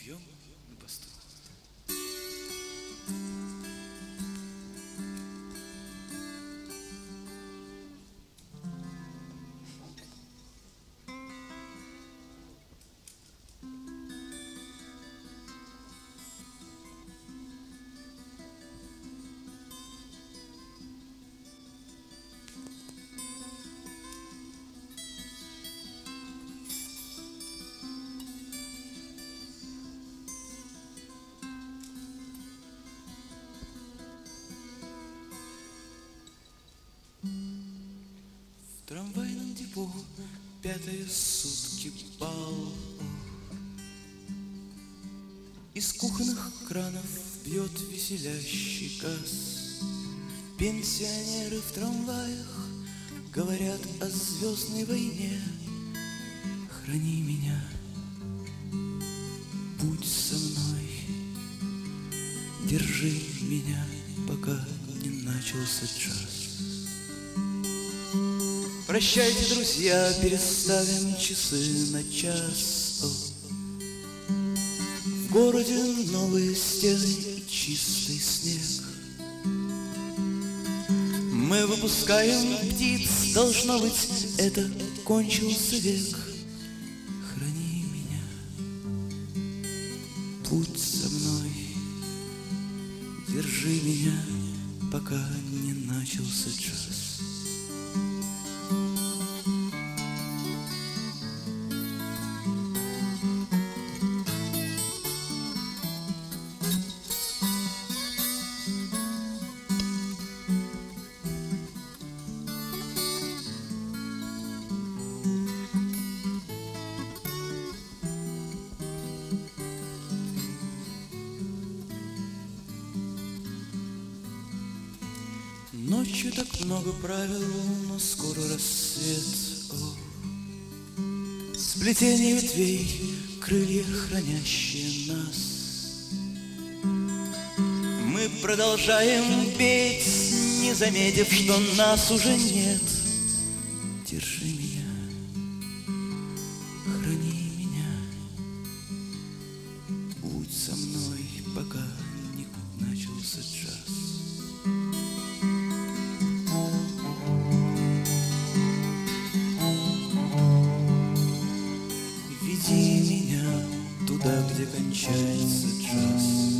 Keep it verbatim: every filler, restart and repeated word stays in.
пьем на посту. В трамвайном депо пятые сутки бал. Из кухонных кранов бьет веселящий газ. Пенсионеры в трамваях говорят о звездной войне. Храни меня, будь со мной, держи меня, пока не начался час. Прощайте, друзья, переставим часы на час. О, в городе новые стены и чистый снег. Мы выпускаем птиц, должно быть, это кончился век. Храни меня, будь со мной, держи меня, пока не начался час. Ночью так много правил, но скоро рассвет. О, сплетение ветвей, крылья, хранящие нас. Мы продолжаем петь, не заметив, что нас уже нет. Держи меня, храни меня, будь со мной, пока не начался час. Веди меня туда, где кончается час.